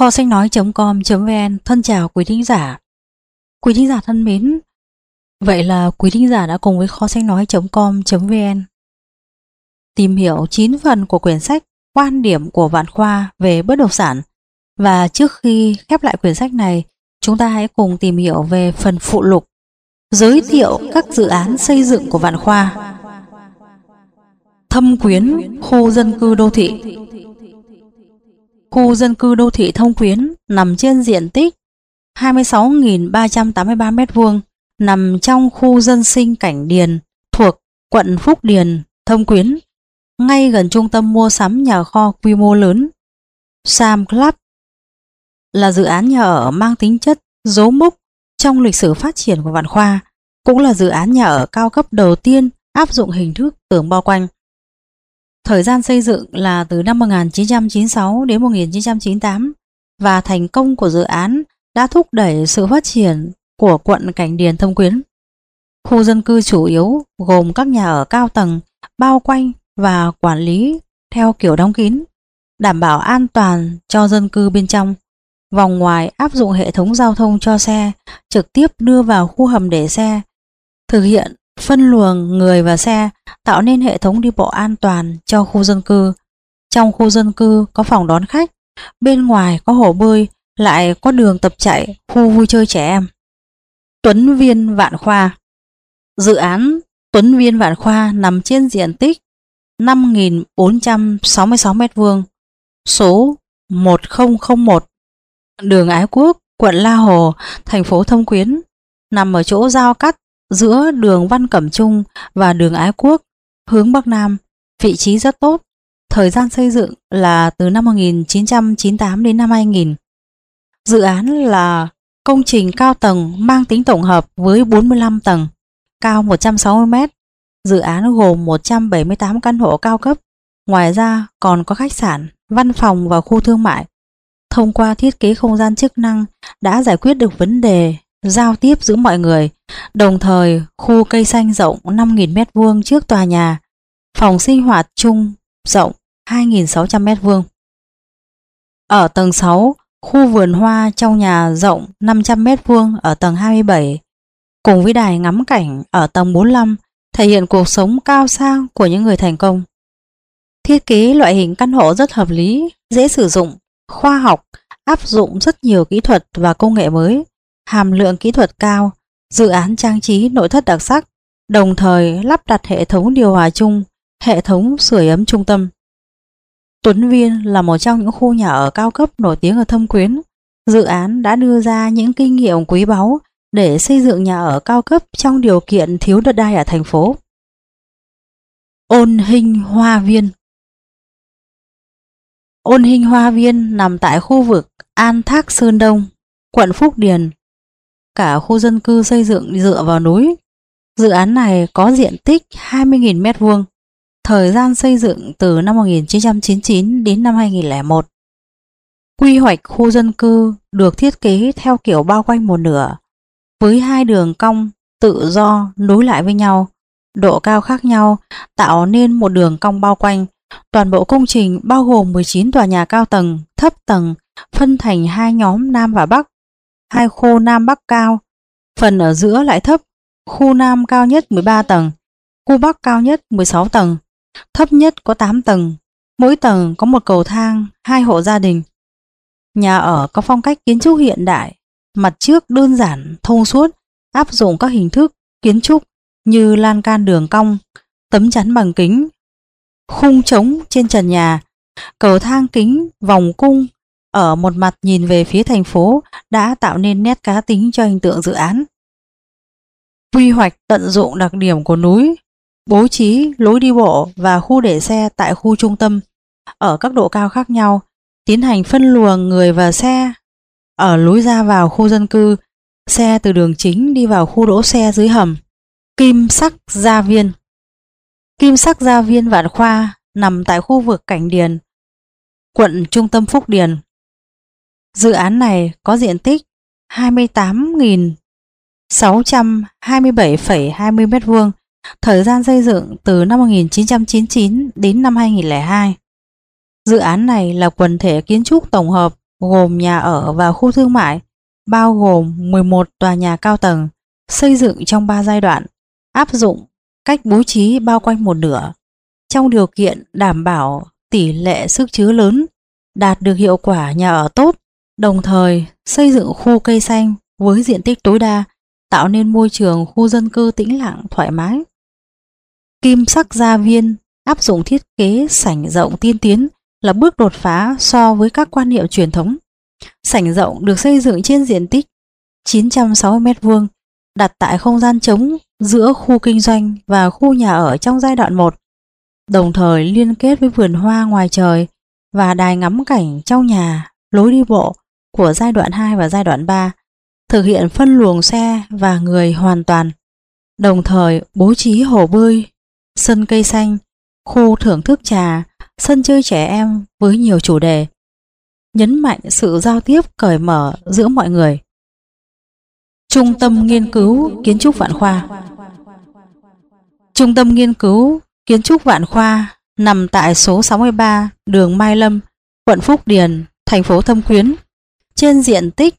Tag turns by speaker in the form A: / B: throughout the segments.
A: Kho sách nói.com.vn thân chào quý thính giả. Quý thính giả thân mến, vậy là quý thính giả đã cùng với kho sách nói.com.vn tìm hiểu 9 phần của quyển sách Quan điểm của Vạn Khoa về bất động sản. Và trước khi khép lại quyển sách này, chúng ta hãy cùng tìm hiểu về phần phụ lục giới thiệu các dự án xây dựng của Vạn Khoa. Thâm Quyến, khu dân cư đô thị. Khu dân cư đô thị Thâm Quyến nằm trên diện tích 26.383 m², nằm trong khu dân sinh Cảnh Điền thuộc quận Phúc Điền, Thâm Quyến, ngay gần trung tâm mua sắm nhà kho quy mô lớn Sam Club. Là dự án nhà ở mang tính chất dấu mốc trong lịch sử phát triển của Vạn Khoa, cũng là dự án nhà ở cao cấp đầu tiên áp dụng hình thức tường bao quanh. Thời gian xây dựng là từ năm 1996 đến 1998 và thành công của dự án đã thúc đẩy sự phát triển của quận Cảnh Điền Thâm Quyến. Khu dân cư chủ yếu gồm các nhà ở cao tầng bao quanh và quản lý theo kiểu đóng kín, đảm bảo an toàn cho dân cư bên trong. Vòng ngoài áp dụng hệ thống giao thông cho xe trực tiếp đưa vào khu hầm để xe, thực hiện phân luồng người và xe, tạo nên hệ thống đi bộ an toàn cho khu dân cư. Trong khu dân cư có phòng đón khách, bên ngoài có hồ bơi, lại có đường tập chạy, khu vui chơi trẻ em. Tuấn Viên Vạn Khoa. Dự án Tuấn Viên Vạn Khoa nằm trên diện tích 5.466 m², số 1001, đường Ái Quốc, quận La Hồ, thành phố Thâm Quyến, nằm ở chỗ giao cắt giữa đường Văn Cẩm Trung và đường Ái Quốc hướng Bắc Nam, vị trí rất tốt. Thời gian xây dựng là từ năm 1998 đến năm 2000. Dự án là công trình cao tầng mang tính tổng hợp với 45 tầng, cao 160 m. Dự án gồm 178 căn hộ cao cấp. Ngoài ra còn có khách sạn, văn phòng và khu thương mại. Thông qua thiết kế không gian chức năng đã giải quyết được vấn đề giao tiếp giữa mọi người. Đồng thời, khu cây xanh rộng 5.000 m² trước tòa nhà, phòng sinh hoạt chung rộng 2.600 m². Ở tầng 6, khu vườn hoa trong nhà rộng 500 m² ở tầng 27, cùng với đài ngắm cảnh ở tầng 45, thể hiện cuộc sống cao sang của những người thành công. Thiết kế loại hình căn hộ rất hợp lý, dễ sử dụng, khoa học, áp dụng rất nhiều kỹ thuật và công nghệ mới, hàm lượng kỹ thuật cao. Dự án trang trí nội thất đặc sắc, đồng thời lắp đặt hệ thống điều hòa chung, hệ thống sưởi ấm trung tâm. Tuấn Viên là một trong những khu nhà ở cao cấp nổi tiếng ở Thâm Quyến. Dự án đã đưa ra những kinh nghiệm quý báu để xây dựng nhà ở cao cấp trong điều kiện thiếu đất đai ở thành phố. Ôn Hinh Hoa Viên. Ôn Hinh Hoa Viên nằm tại khu vực An Thác Sơn Đông, quận Phúc Điền. Cả khu dân cư xây dựng dựa vào núi. Dự án này có diện tích 20.000 m². Thời gian xây dựng từ năm 1999 đến năm 2001. Quy hoạch khu dân cư được thiết kế theo kiểu bao quanh một nửa, với hai đường cong tự do nối lại với nhau, độ cao khác nhau, tạo nên một đường cong bao quanh. Toàn bộ công trình bao gồm 19 tòa nhà cao tầng, thấp tầng, phân thành hai nhóm Nam và Bắc. Hai khu Nam Bắc cao, phần ở giữa lại thấp. Khu Nam cao nhất 13 tầng, khu Bắc cao nhất 16 tầng, thấp nhất có 8 tầng. Mỗi tầng có một cầu thang, 2 hộ gia đình. Nhà ở có phong cách kiến trúc hiện đại, mặt trước đơn giản, thông suốt, áp dụng các hình thức kiến trúc như lan can đường cong, tấm chắn bằng kính, khung trống trên trần nhà, cầu thang kính, vòng cung ở một mặt nhìn về phía thành phố đã tạo nên nét cá tính cho hình tượng dự án. Quy hoạch tận dụng đặc điểm của núi, bố trí lối đi bộ và khu để xe tại khu trung tâm ở các độ cao khác nhau, tiến hành phân luồng người và xe ở lối ra vào khu dân cư, xe từ đường chính đi vào khu đỗ xe dưới hầm. Kim Sắc Gia Viên. Kim Sắc Gia Viên Vạn Khoa nằm tại khu vực Cảnh Điền, quận trung tâm Phúc Điền. Dự án này có diện tích 28.627,20 m², thời gian xây dựng từ năm 1999 đến năm 2002. Dự án này là quần thể kiến trúc tổng hợp gồm nhà ở và khu thương mại, bao gồm 11 tòa nhà cao tầng, xây dựng trong 3 giai đoạn, áp dụng cách bố trí bao quanh một nửa, trong điều kiện đảm bảo tỷ lệ sức chứa lớn, đạt được hiệu quả nhà ở tốt, đồng thời xây dựng khu cây xanh với diện tích tối đa, tạo nên môi trường khu dân cư tĩnh lặng thoải mái. Kim sắc gia viên áp dụng thiết kế sảnh rộng tiên tiến là bước đột phá so với các quan niệm truyền thống. Sảnh rộng được xây dựng trên diện tích 960 m², đặt tại không gian trống giữa khu kinh doanh và khu nhà ở trong giai đoạn 1, đồng thời liên kết với vườn hoa ngoài trời và đài ngắm cảnh trong nhà, lối đi bộ của giai đoạn 2 và giai đoạn 3, thực hiện phân luồng xe và người hoàn toàn, đồng thời bố trí hồ bơi, sân cây xanh, khu thưởng thức trà, sân chơi trẻ em với nhiều chủ đề, nhấn mạnh sự giao tiếp cởi mở giữa mọi người. Trung tâm nghiên cứu kiến trúc Vạn Khoa. Trung tâm nghiên cứu kiến trúc Vạn Khoa nằm tại số 63 đường Mai Lâm, quận Phúc Điền, thành phố Thâm Quyến, trên diện tích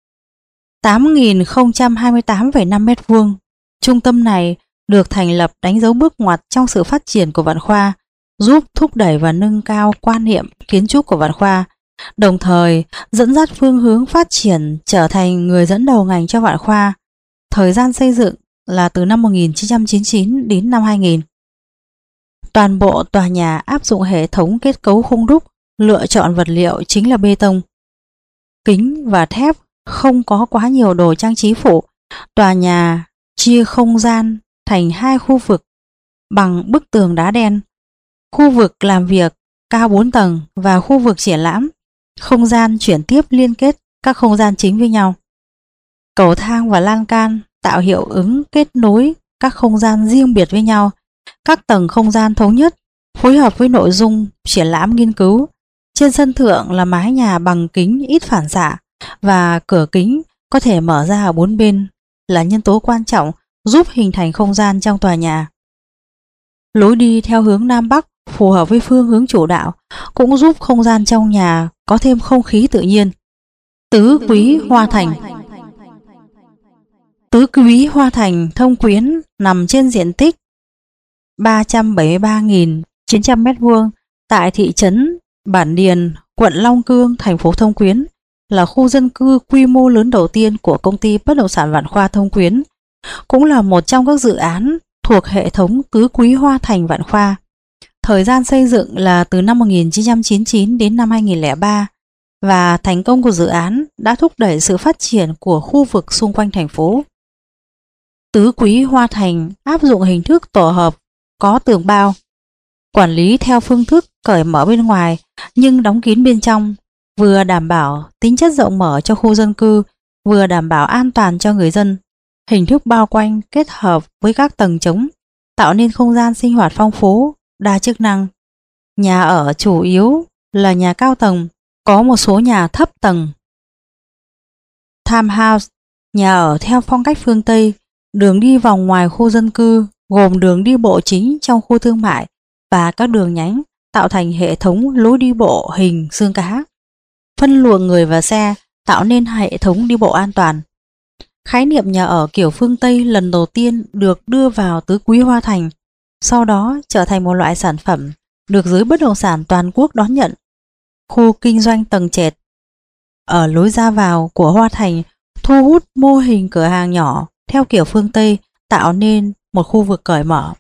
A: 8.028,5 m². Trung tâm này được thành lập đánh dấu bước ngoặt trong sự phát triển của Vạn Khoa, giúp thúc đẩy và nâng cao quan niệm kiến trúc của Vạn Khoa, đồng thời dẫn dắt phương hướng phát triển trở thành người dẫn đầu ngành cho Vạn Khoa. Thời gian xây dựng là từ năm 1999 đến năm 2000. Toàn bộ tòa nhà áp dụng hệ thống kết cấu khung đúc, lựa chọn vật liệu chính là bê tông, kính và thép, không có quá nhiều đồ trang trí phụ. Tòa nhà chia không gian thành 2 khu vực bằng bức tường đá đen, khu vực làm việc cao 4 tầng và khu vực triển lãm, không gian chuyển tiếp liên kết các không gian chính với nhau. Cầu thang và lan can tạo hiệu ứng kết nối các không gian riêng biệt với nhau, các tầng không gian thống nhất, phối hợp với nội dung triển lãm nghiên cứu. Trên sân thượng là mái nhà bằng kính ít phản xạ và cửa kính có thể mở ra ở 4 bên, là nhân tố quan trọng giúp hình thành không gian trong tòa nhà. Lối đi theo hướng Nam Bắc phù hợp với phương hướng chủ đạo cũng giúp không gian trong nhà có thêm không khí tự nhiên. Tứ Quý Hoa Thành. Tứ Quý Hoa Thành Thâm Quyến nằm trên diện tích 373.900 m² tại thị trấn Bản Điền, quận Long Cương, thành phố Thâm Quyến, là khu dân cư quy mô lớn đầu tiên của công ty bất động sản Vạn Khoa Thâm Quyến, cũng là một trong các dự án thuộc hệ thống Tứ Quý Hoa Thành Vạn Khoa. Thời gian xây dựng là từ năm 1999 đến năm 2003 và thành công của dự án đã thúc đẩy sự phát triển của khu vực xung quanh thành phố. Tứ Quý Hoa Thành áp dụng hình thức tổ hợp có tường bao, quản lý theo phương thức cởi mở bên ngoài nhưng đóng kín bên trong, vừa đảm bảo tính chất rộng mở cho khu dân cư, vừa đảm bảo an toàn cho người dân. Hình thức bao quanh kết hợp với các tầng trống tạo nên không gian sinh hoạt phong phú, đa chức năng. Nhà ở chủ yếu là nhà cao tầng, có một số nhà thấp tầng. Townhouse, nhà ở theo phong cách phương Tây, đường đi vòng ngoài khu dân cư, gồm đường đi bộ chính trong khu thương mại và các đường nhánh tạo thành hệ thống lối đi bộ hình xương cá, phân luồng người và xe, tạo nên hệ thống đi bộ an toàn. Khái niệm nhà ở kiểu phương Tây lần đầu tiên được đưa vào Tứ Quý Hoa Thành, sau đó trở thành một loại sản phẩm được giới bất động sản toàn quốc đón nhận. Khu kinh doanh tầng trệt ở lối ra vào của Hoa Thành thu hút mô hình cửa hàng nhỏ theo kiểu phương Tây, tạo nên một khu vực cởi mở.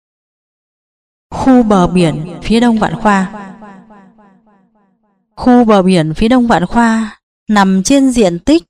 A: Khu bờ biển phía đông Vạn Khoa. Khu bờ biển phía đông Vạn Khoa nằm trên diện tích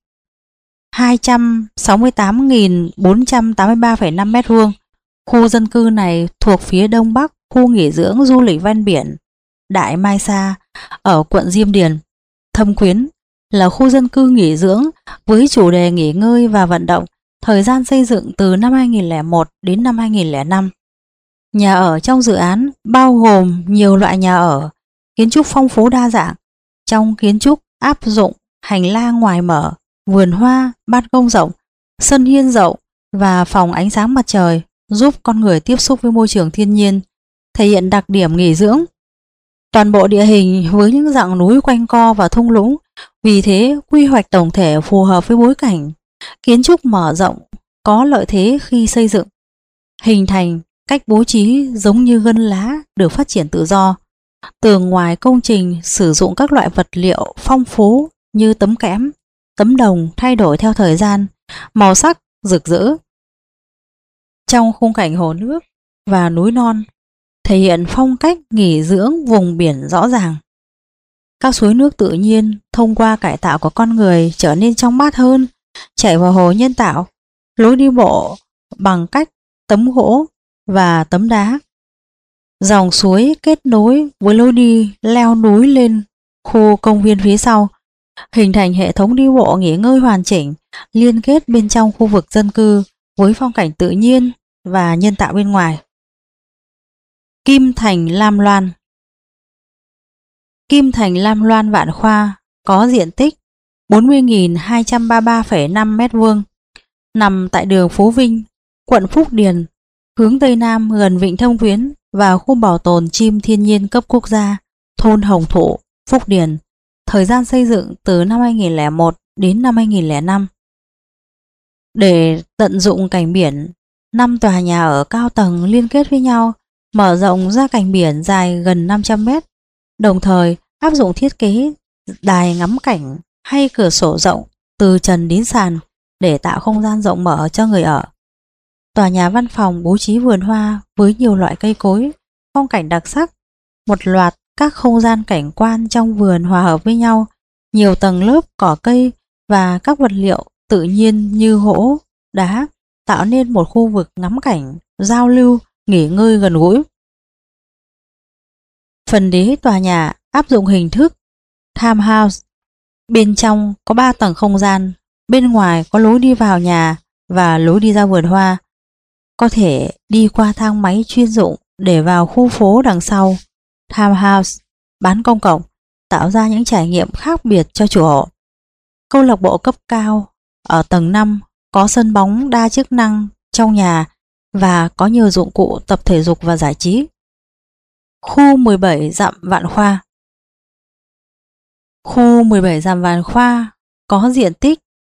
A: 268.483,5 m². Khu dân cư này thuộc phía đông bắc khu nghỉ dưỡng du lịch ven biển Đại Mai Sa ở quận Diêm Điền. Thâm Quyến là khu dân cư nghỉ dưỡng với chủ đề nghỉ ngơi và vận động. Thời gian xây dựng từ năm 2001 đến năm 2005. Nhà ở trong dự án bao gồm nhiều loại nhà ở, kiến trúc phong phú đa dạng. Trong kiến trúc áp dụng hành lang ngoài mở, vườn hoa, ban công rộng, sân hiên rộng và phòng ánh sáng mặt trời, giúp con người tiếp xúc với môi trường thiên nhiên, thể hiện đặc điểm nghỉ dưỡng. Toàn bộ địa hình với những dặng núi quanh co và thung lũng Vì thế, quy hoạch tổng thể phù hợp với bối cảnh kiến trúc mở rộng có lợi thế khi xây dựng, hình thành cách bố trí giống như gân lá được phát triển tự do. Tường ngoài công trình sử dụng các loại vật liệu phong phú như tấm kẽm, tấm đồng thay đổi theo thời gian, màu sắc rực rỡ. Trong khung cảnh hồ nước và núi non, thể hiện phong cách nghỉ dưỡng vùng biển rõ ràng. Các suối nước tự nhiên thông qua cải tạo của con người trở nên trong mát hơn, chảy vào hồ nhân tạo, lối đi bộ bằng cách tấm gỗ và tấm đá. Dòng suối kết nối với lối đi leo núi lên khu công viên phía sau, hình thành hệ thống đi bộ nghỉ ngơi hoàn chỉnh, liên kết bên trong khu vực dân cư với phong cảnh tự nhiên và nhân tạo bên ngoài. Kim Thành Lam Loan. Kim Thành Lam Loan Vạn Khoa có diện tích 40.233,5 m², nằm tại đường Phú Vinh, quận Phúc Điền, hướng Tây Nam gần Vịnh Thông Quyến và khu bảo tồn chim thiên nhiên cấp quốc gia thôn Hồng Thụ, Phúc Điền. Thời gian xây dựng từ năm 2001 đến năm 2005. Để tận dụng cảnh biển, 5 tòa nhà ở cao tầng liên kết với nhau, mở rộng ra cảnh biển dài gần 500 m, đồng thời áp dụng thiết kế đài ngắm cảnh hay cửa sổ rộng từ trần đến sàn để tạo không gian rộng mở cho người ở. Tòa nhà văn phòng bố trí vườn hoa với nhiều loại cây cối, phong cảnh đặc sắc, một loạt các không gian cảnh quan trong vườn hòa hợp với nhau, nhiều tầng lớp cỏ cây và các vật liệu tự nhiên như gỗ, đá tạo nên một khu vực ngắm cảnh, giao lưu, nghỉ ngơi gần gũi. Phần đế tòa nhà áp dụng hình thức townhouse. Bên trong có 3 tầng không gian, bên ngoài có lối đi vào nhà và lối đi ra vườn hoa. Có thể đi qua thang máy chuyên dụng để vào khu phố đằng sau. Townhouse bán công cộng, tạo ra những trải nghiệm khác biệt cho chủ hộ. Câu lạc bộ cấp cao ở tầng 5 có sân bóng đa chức năng trong nhà và có nhiều dụng cụ tập thể dục và giải trí. Khu 17 dặm Vạn Khoa. Khu 17 dặm Vạn Khoa có diện tích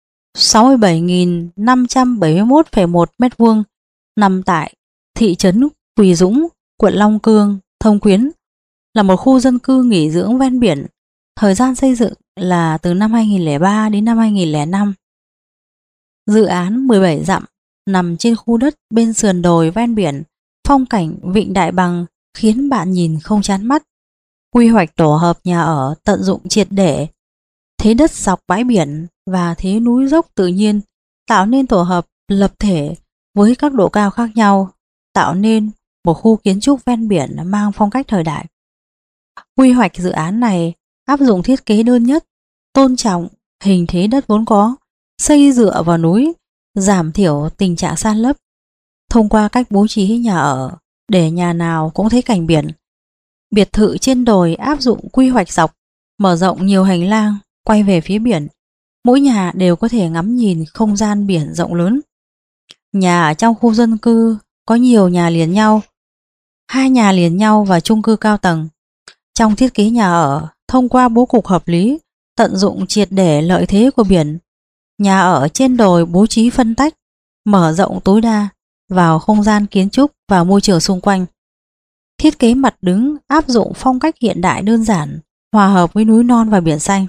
A: 67.571,1 m², nằm tại thị trấn Quỳ Dũng, quận Long Cương, Thông Quyến, là một khu dân cư nghỉ dưỡng ven biển. Thời gian xây dựng là từ năm 2003 đến năm 2005. Dự án 17 dặm nằm trên khu đất bên sườn đồi ven biển, phong cảnh vịnh Đại Bằng khiến bạn nhìn không chán mắt. Quy hoạch tổ hợp nhà ở tận dụng triệt để thế đất dọc bãi biển và thế núi dốc tự nhiên, tạo nên tổ hợp lập thể với các độ cao khác nhau, tạo nên một khu kiến trúc ven biển mang phong cách thời đại. Quy hoạch dự án này áp dụng thiết kế đơn nhất, tôn trọng hình thế đất vốn có, xây dựa vào núi, giảm thiểu tình trạng san lấp. Thông qua cách bố trí nhà ở để nhà nào cũng thấy cảnh biển. Biệt thự trên đồi áp dụng quy hoạch dọc, mở rộng nhiều hành lang quay về phía biển. Mỗi nhà đều có thể ngắm nhìn không gian biển rộng lớn. Nhà ở trong khu dân cư có nhiều nhà liền nhau, 2 nhà liền nhau và chung cư cao tầng. Trong thiết kế nhà ở, thông qua bố cục hợp lý, tận dụng triệt để lợi thế của biển, nhà ở trên đồi bố trí phân tách, mở rộng tối đa vào không gian kiến trúc và môi trường xung quanh. Thiết kế mặt đứng áp dụng phong cách hiện đại đơn giản, hòa hợp với núi non và biển xanh.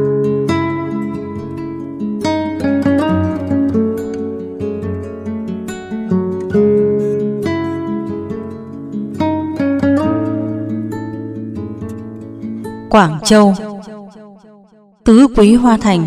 A: Quảng Châu. Tứ Quý Hoa Thành.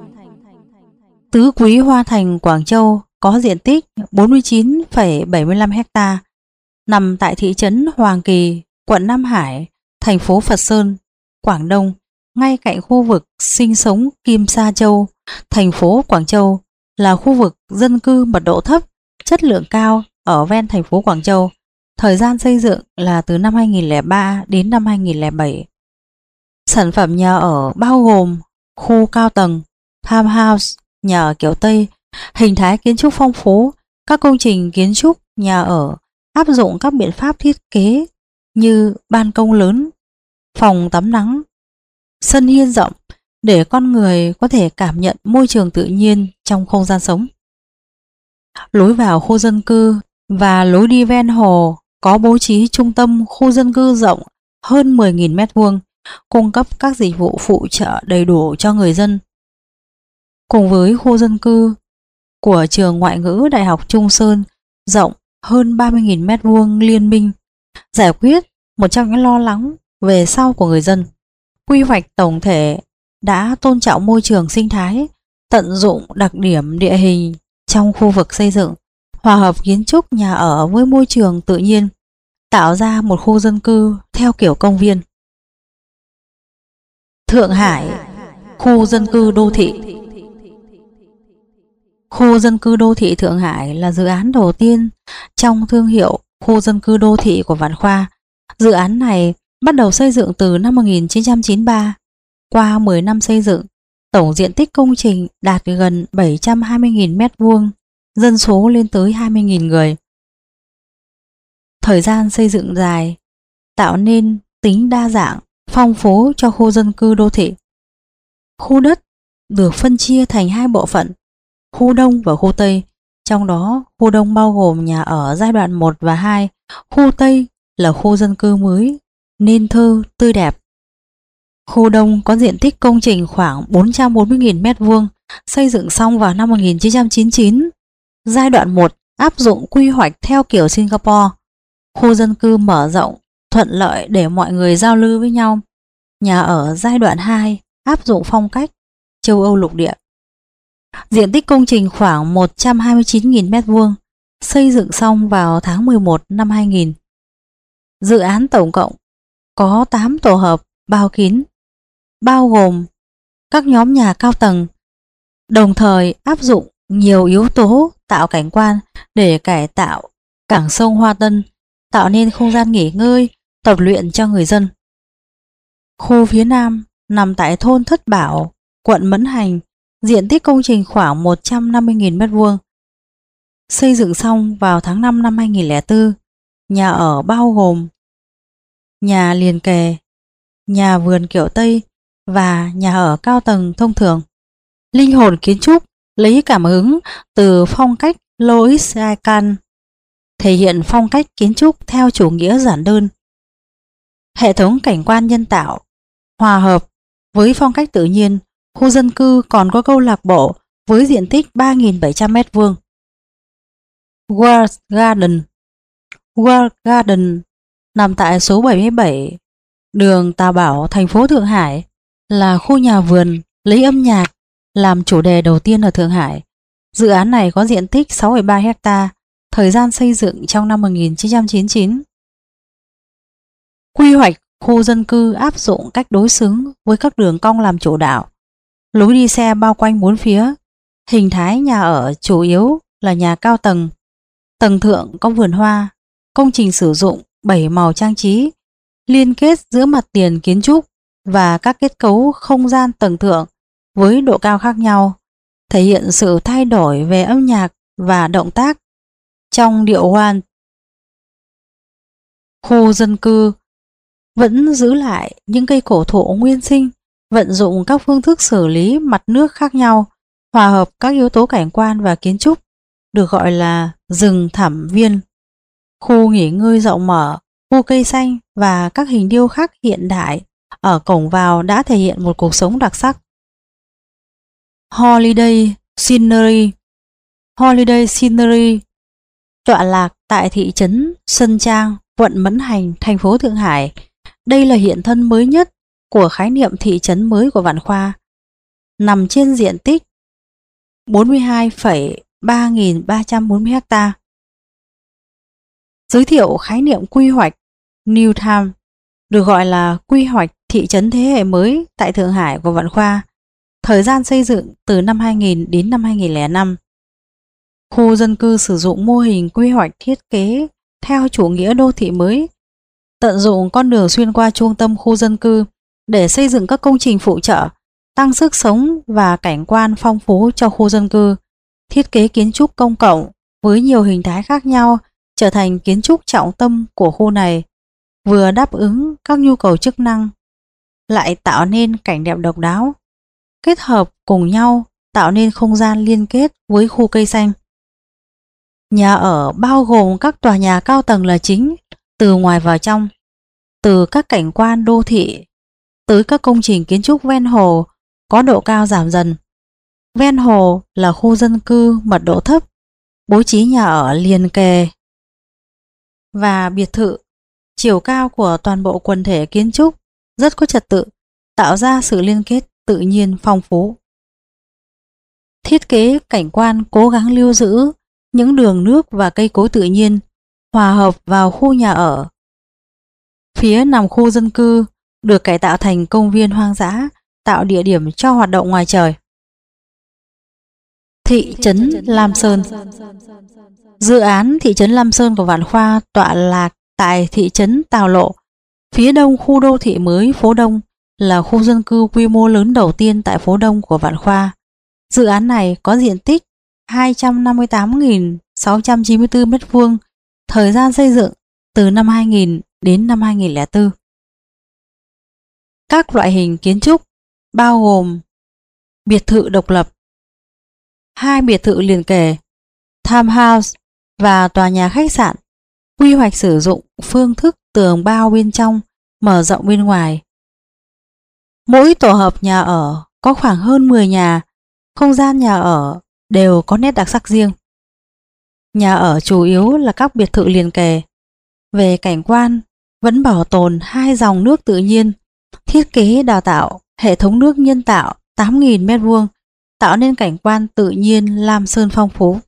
A: Tứ Quý Hoa Thành Quảng Châu có diện tích 49,75 ha, nằm tại thị trấn Hoàng Kỳ, quận Nam Hải, thành phố Phật Sơn, Quảng Đông, ngay cạnh khu vực sinh sống Kim Sa Châu. Thành phố Quảng Châu là khu vực dân cư mật độ thấp, chất lượng cao ở ven thành phố Quảng Châu. Thời gian xây dựng là từ năm 2003 đến năm 2007. Sản phẩm nhà ở bao gồm khu cao tầng, townhouse, nhà ở kiểu Tây, hình thái kiến trúc phong phú. Các công trình kiến trúc nhà ở áp dụng các biện pháp thiết kế như ban công lớn, phòng tắm nắng, sân hiên rộng, để con người có thể cảm nhận môi trường tự nhiên trong không gian sống. Lối vào khu dân cư và lối đi ven hồ có bố trí trung tâm khu dân cư rộng hơn 10.000 m², cung cấp các dịch vụ phụ trợ đầy đủ cho người dân. Cùng với khu dân cư của trường Ngoại ngữ Đại học Trung Sơn rộng hơn 30.000 m² liên minh, giải quyết một trong những lo lắng về sau của người dân. Quy hoạch tổng thể đã tôn trọng môi trường sinh thái, tận dụng đặc điểm địa hình trong khu vực xây dựng, hòa hợp kiến trúc nhà ở với môi trường tự nhiên, tạo ra một khu dân cư theo kiểu công viên. Thượng Hải, khu dân cư đô thị. Khu dân cư đô thị Thượng Hải là dự án đầu tiên trong thương hiệu khu dân cư đô thị của Vạn Khoa. Dự án này bắt đầu xây dựng từ năm 1993. Qua 10 năm xây dựng, tổng diện tích công trình đạt gần 720.000 m², dân số lên tới 20.000 người. Thời gian xây dựng dài, tạo nên tính đa dạng, phong phú cho khu dân cư đô thị. Khu đất được phân chia thành hai bộ phận, khu Đông và khu Tây. Trong đó, khu Đông bao gồm nhà ở giai đoạn 1 và 2, khu Tây là khu dân cư mới, nên thơ, tươi đẹp. Khu Đông có diện tích công trình khoảng 440.000 m², xây dựng xong vào năm 1999. Giai đoạn 1 áp dụng quy hoạch theo kiểu Singapore. Khu dân cư mở rộng, thuận lợi để mọi người giao lưu với nhau. Nhà ở giai đoạn 2 áp dụng phong cách châu Âu lục địa. Diện tích công trình khoảng 129.000 m², xây dựng xong vào tháng 11 năm 2000. Dự án tổng cộng có 8 tổ hợp bao kín, bao gồm các nhóm nhà cao tầng, đồng thời áp dụng nhiều yếu tố tạo cảnh quan để cải tạo cảng sông Hoa Tân, tạo nên không gian nghỉ ngơi, tập luyện cho người dân. Khu phía Nam nằm tại thôn Thất Bảo, quận Mẫn Hành, diện tích công trình khoảng 150.000 m². Xây dựng xong vào tháng 5 năm 2004, nhà ở bao gồm nhà liền kề, nhà vườn kiểu Tây và nhà ở cao tầng thông thường. Linh hồn kiến trúc lấy cảm hứng từ phong cách Louis Kahn, thể hiện phong cách kiến trúc theo chủ nghĩa giản đơn. Hệ thống cảnh quan nhân tạo hòa hợp với phong cách tự nhiên. Khu dân cư còn có câu lạc bộ với diện tích 3.700 m². World Garden. World Garden nằm tại số 77 đường Tào Bảo, thành phố Thượng Hải, là khu nhà vườn lấy âm nhạc làm chủ đề đầu tiên ở Thượng Hải. Dự án này có diện tích 6,3 ha, thời gian xây dựng trong năm 1999. Quy hoạch khu dân cư áp dụng cách đối xứng với các đường cong làm chủ đạo, lối đi xe bao quanh bốn phía. Hình thái nhà ở chủ yếu là nhà cao tầng, tầng thượng có vườn hoa. Công trình sử dụng 7 màu trang trí, liên kết giữa mặt tiền kiến trúc và các kết cấu không gian tầng thượng với độ cao khác nhau, thể hiện sự thay đổi về âm nhạc và động tác trong điệu hoan. Khu dân cư vẫn giữ lại những cây cổ thụ nguyên sinh, vận dụng các phương thức xử lý mặt nước khác nhau, hòa hợp các yếu tố cảnh quan và kiến trúc, được gọi là rừng thẳm viên. Khu nghỉ ngơi rộng mở, khu cây xanh và các hình điêu khắc hiện đại ở cổng vào đã thể hiện một cuộc sống đặc sắc. Holiday Scenery. Holiday Scenery tọa lạc tại thị trấn Sơn Trang, quận Mẫn Hành, thành phố Thượng Hải. Đây là hiện thân mới nhất của khái niệm thị trấn mới của Vạn Khoa, nằm trên diện tích 42,340 ha. Giới thiệu khái niệm quy hoạch New Town, được gọi là quy hoạch thị trấn thế hệ mới tại Thượng Hải của Vạn Khoa. Thời gian xây dựng từ năm 2000 đến năm 2005. Khu dân cư sử dụng mô hình quy hoạch thiết kế theo chủ nghĩa đô thị mới, tận dụng con đường xuyên qua trung tâm khu dân cư để xây dựng các công trình phụ trợ, tăng sức sống và cảnh quan phong phú cho khu dân cư. Thiết kế kiến trúc công cộng với nhiều hình thái khác nhau trở thành kiến trúc trọng tâm của khu này, vừa đáp ứng các nhu cầu chức năng, lại tạo nên cảnh đẹp độc đáo. kết hợp cùng nhau tạo nên không gian liên kết với khu cây xanh. Nhà ở bao gồm các tòa nhà cao tầng là chính, từ ngoài vào trong, từ các cảnh quan đô thị tới các công trình kiến trúc ven hồ có độ cao giảm dần. Ven hồ là khu dân cư mật độ thấp, bố trí nhà ở liền kề và biệt thự. Chiều cao của toàn bộ quần thể kiến trúc rất có trật tự, tạo ra sự liên kết tự nhiên phong phú. Thiết kế cảnh quan cố gắng lưu giữ những đường nước và cây cối tự nhiên hòa hợp vào khu nhà ở. Phía nằm khu dân cư được cải tạo thành công viên hoang dã, tạo địa điểm cho hoạt động ngoài trời. Thị trấn Lam Sơn. Dự án thị trấn Lam Sơn của Vạn Khoa tọa lạc tại thị trấn Tào Lộ, phía đông khu đô thị mới Phố Đông, là khu dân cư quy mô lớn đầu tiên tại Phố Đông của Vạn Khoa. Dự án này có diện tích 258.694 m², thời gian xây dựng từ năm 2000 đến năm 2004. Các loại hình kiến trúc bao gồm biệt thự độc lập, 2 biệt thự liền kề, townhouse và tòa nhà khách sạn. Quy hoạch sử dụng phương thức tường bao bên trong, mở rộng bên ngoài. Mỗi tổ hợp nhà ở có khoảng hơn 10 nhà, không gian nhà ở đều có nét đặc sắc riêng. Nhà ở chủ yếu là các biệt thự liền kề. Về cảnh quan, vẫn bảo tồn 2 dòng nước tự nhiên, thiết kế đào tạo hệ thống nước nhân tạo 8.000 m², tạo nên cảnh quan tự nhiên Lam Sơn phong phú.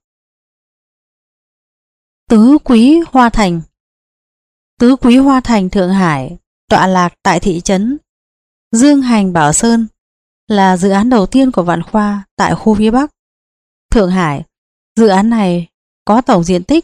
A: Tứ Quý Hoa Thành. Tứ Quý Hoa Thành Thượng Hải tọa lạc tại thị trấn Dương Hành Bảo Sơn, là dự án đầu tiên của Vạn Khoa tại khu phía Bắc Thượng Hải. Dự án này có tổng diện tích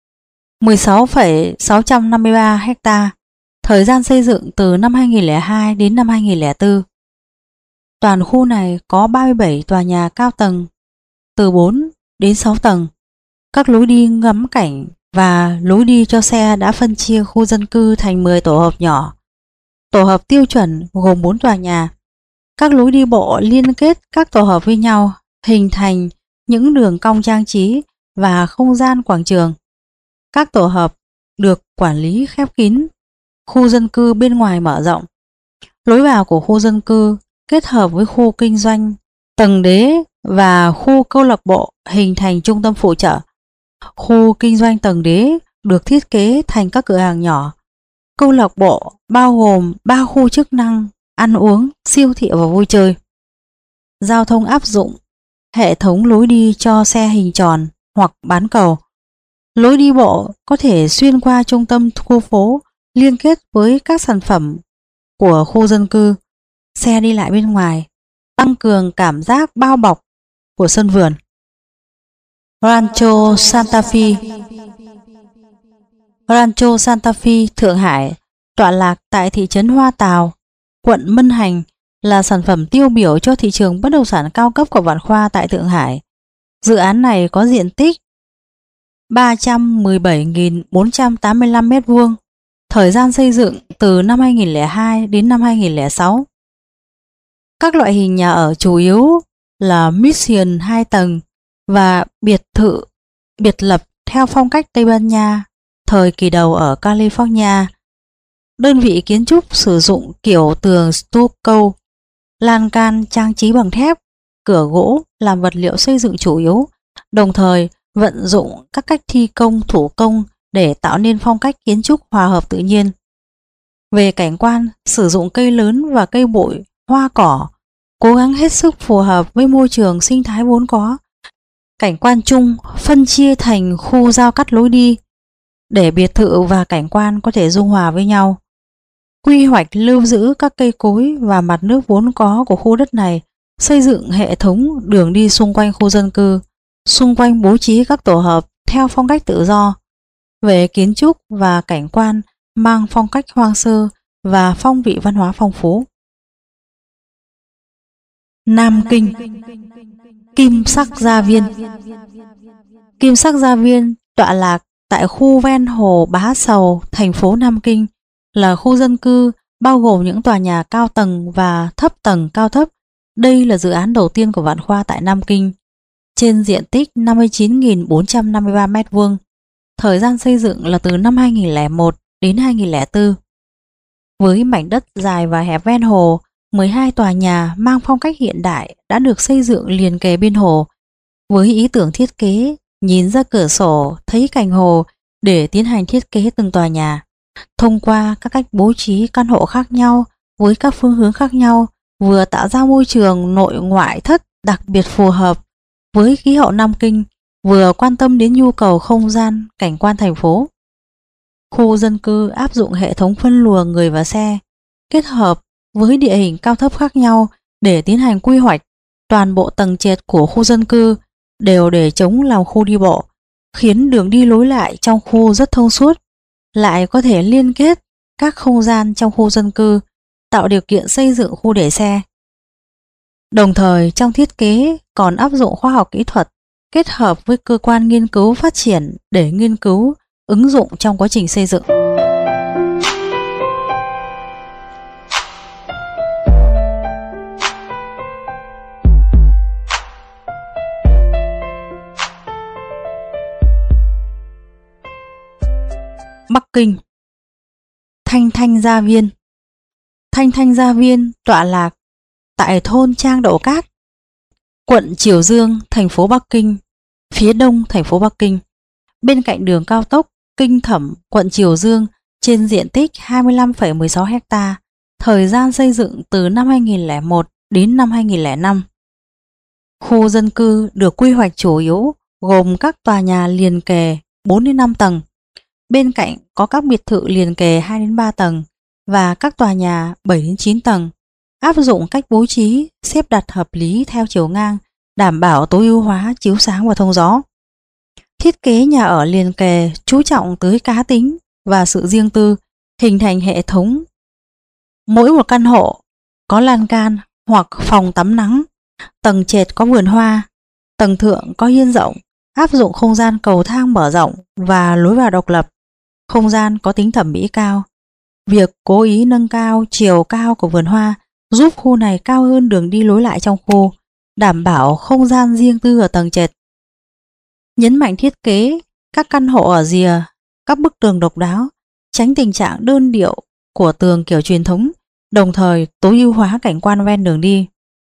A: 16,653 ha, thời gian xây dựng từ năm 2002 đến năm 2004. Toàn khu này có 37 tòa nhà cao tầng, từ 4 đến 6 tầng. Các lối đi ngắm cảnh và lối đi cho xe đã phân chia khu dân cư thành 10 tổ hợp nhỏ. Tổ hợp tiêu chuẩn gồm 4 tòa nhà. Các lối đi bộ liên kết các tổ hợp với nhau, hình thành những đường cong trang trí và không gian quảng trường. Các tổ hợp được quản lý khép kín. Khu dân cư bên ngoài mở rộng. Lối vào của khu dân cư kết hợp với khu kinh doanh tầng đế và khu câu lạc bộ hình thành trung tâm phụ trợ. Khu kinh doanh tầng đế được thiết kế thành các cửa hàng nhỏ. Câu lạc bộ bao gồm 3 khu chức năng, ăn uống, siêu thị và vui chơi. Giao thông áp dụng hệ thống lối đi cho xe hình tròn hoặc bán cầu. Lối đi bộ có thể xuyên qua trung tâm khu phố, liên kết với các sản phẩm của khu dân cư. Xe đi lại bên ngoài, tăng cường cảm giác bao bọc của sân vườn. Rancho Santa Fe. Rancho Santa Fe Thượng Hải tọa lạc tại thị trấn Hoa Tào, quận Mân Hành, là sản phẩm tiêu biểu cho thị trường bất động sản cao cấp của Vạn Khoa tại Thượng Hải. Dự án này có diện tích 317.485 m², thời gian xây dựng từ năm 2002 đến năm 2006. Các loại hình nhà ở chủ yếu là Mission 2 tầng và biệt thự biệt lập theo phong cách Tây Ban Nha thời kỳ đầu ở California. Đơn vị kiến trúc sử dụng kiểu tường stucco, lan can trang trí bằng thép, cửa gỗ làm vật liệu xây dựng chủ yếu, đồng thời vận dụng các cách thi công thủ công để tạo nên phong cách kiến trúc hòa hợp tự nhiên. Về cảnh quan, sử dụng cây lớn và cây bụi, hoa cỏ, cố gắng hết sức phù hợp với môi trường sinh thái vốn có. Cảnh quan chung phân chia thành khu giao cắt lối đi để biệt thự và cảnh quan có thể dung hòa với nhau. Quy hoạch lưu giữ các cây cối và mặt nước vốn có của khu đất này, xây dựng hệ thống đường đi xung quanh khu dân cư, xung quanh bố trí các tổ hợp theo phong cách tự do. Về kiến trúc và cảnh quan mang phong cách hoang sơ và phong vị văn hóa phong phú. Nam Kinh. Kim Sắc Gia Viên. Kim Sắc Gia Viên tọa lạc tại khu ven hồ Bá Sầu, thành phố Nam Kinh, là khu dân cư bao gồm những tòa nhà cao tầng và thấp tầng cao thấp, Đây là dự án đầu tiên của Vạn Khoa tại Nam Kinh, trên diện tích 59.453 m². Thời gian xây dựng là từ năm 2001 đến 2004. Với mảnh đất dài và hẹp ven hồ, 12 tòa nhà mang phong cách hiện đại đã được xây dựng liền kề bên hồ, với ý tưởng thiết kế nhìn ra cửa sổ thấy cảnh hồ để tiến hành thiết kế từng tòa nhà. Thông qua các cách bố trí căn hộ khác nhau với các phương hướng khác nhau, vừa tạo ra môi trường nội ngoại thất đặc biệt phù hợp với khí hậu Nam Kinh, vừa quan tâm đến nhu cầu không gian, cảnh quan thành phố. Khu dân cư áp dụng hệ thống phân luồng người và xe, kết hợp với địa hình cao thấp khác nhau để tiến hành quy hoạch. Toàn bộ tầng trệt của khu dân cư đều để trống làm khu đi bộ, khiến đường đi lối lại trong khu rất thông suốt, lại có thể liên kết các không gian trong khu dân cư, tạo điều kiện xây dựng khu để xe. Đồng thời trong thiết kế còn áp dụng khoa học kỹ thuật kết hợp với cơ quan nghiên cứu phát triển để nghiên cứu ứng dụng trong quá trình xây dựng. Bắc Kinh. Thanh Thanh Gia Viên. Thanh Thanh Gia Viên tọa lạc tại thôn Trang Đậu Cát, quận Triều Dương, thành phố Bắc Kinh, phía đông thành phố Bắc Kinh, bên cạnh đường cao tốc Kinh Thẩm, quận Triều Dương, trên diện tích 25,16 ha. Thời gian xây dựng từ năm 2001 đến năm 2005. Khu dân cư được quy hoạch chủ yếu gồm các tòa nhà liền kề 4 đến 5 tầng. Bên cạnh có các biệt thự liền kề 2 đến 3 tầng và các tòa nhà 7 đến 9 tầng. Áp dụng cách bố trí xếp đặt hợp lý theo chiều ngang, đảm bảo tối ưu hóa chiếu sáng và thông gió. Thiết kế nhà ở liền kề chú trọng tới cá tính và sự riêng tư, hình thành hệ thống. Mỗi một căn hộ có lan can hoặc phòng tắm nắng, tầng trệt có vườn hoa, tầng thượng có hiên rộng, áp dụng không gian cầu thang mở rộng và lối vào độc lập. Không gian có tính thẩm mỹ cao. Việc cố ý nâng cao chiều cao của vườn hoa giúp khu này cao hơn đường đi lối lại trong khu, đảm bảo không gian riêng tư ở tầng trệt. Nhấn mạnh thiết kế các căn hộ ở rìa, các bức tường độc đáo, tránh tình trạng đơn điệu của tường kiểu truyền thống, đồng thời tối ưu hóa cảnh quan ven đường đi.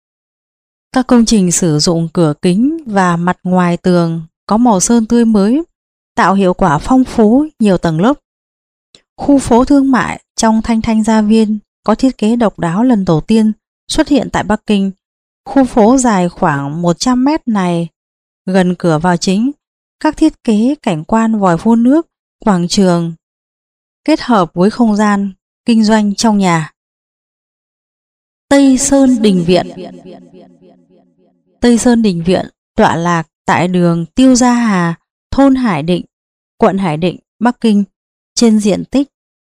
A: Các công trình sử dụng cửa kính và mặt ngoài tường có màu sơn tươi mới, tạo hiệu quả phong phú nhiều tầng lớp. Khu phố thương mại trong Thanh Thanh Gia Viên có thiết kế độc đáo lần đầu tiên xuất hiện tại Bắc Kinh. Khu phố dài khoảng 100 mét này, gần cửa vào chính, các thiết kế cảnh quan vòi phun nước, quảng trường, kết hợp với không gian kinh doanh trong nhà. Tây Sơn Đình Viện. Tây Sơn Đình Viện tọa lạc tại đường Tiêu Gia Hà, thôn Hải Định, quận Hải Định, Bắc Kinh, trên diện tích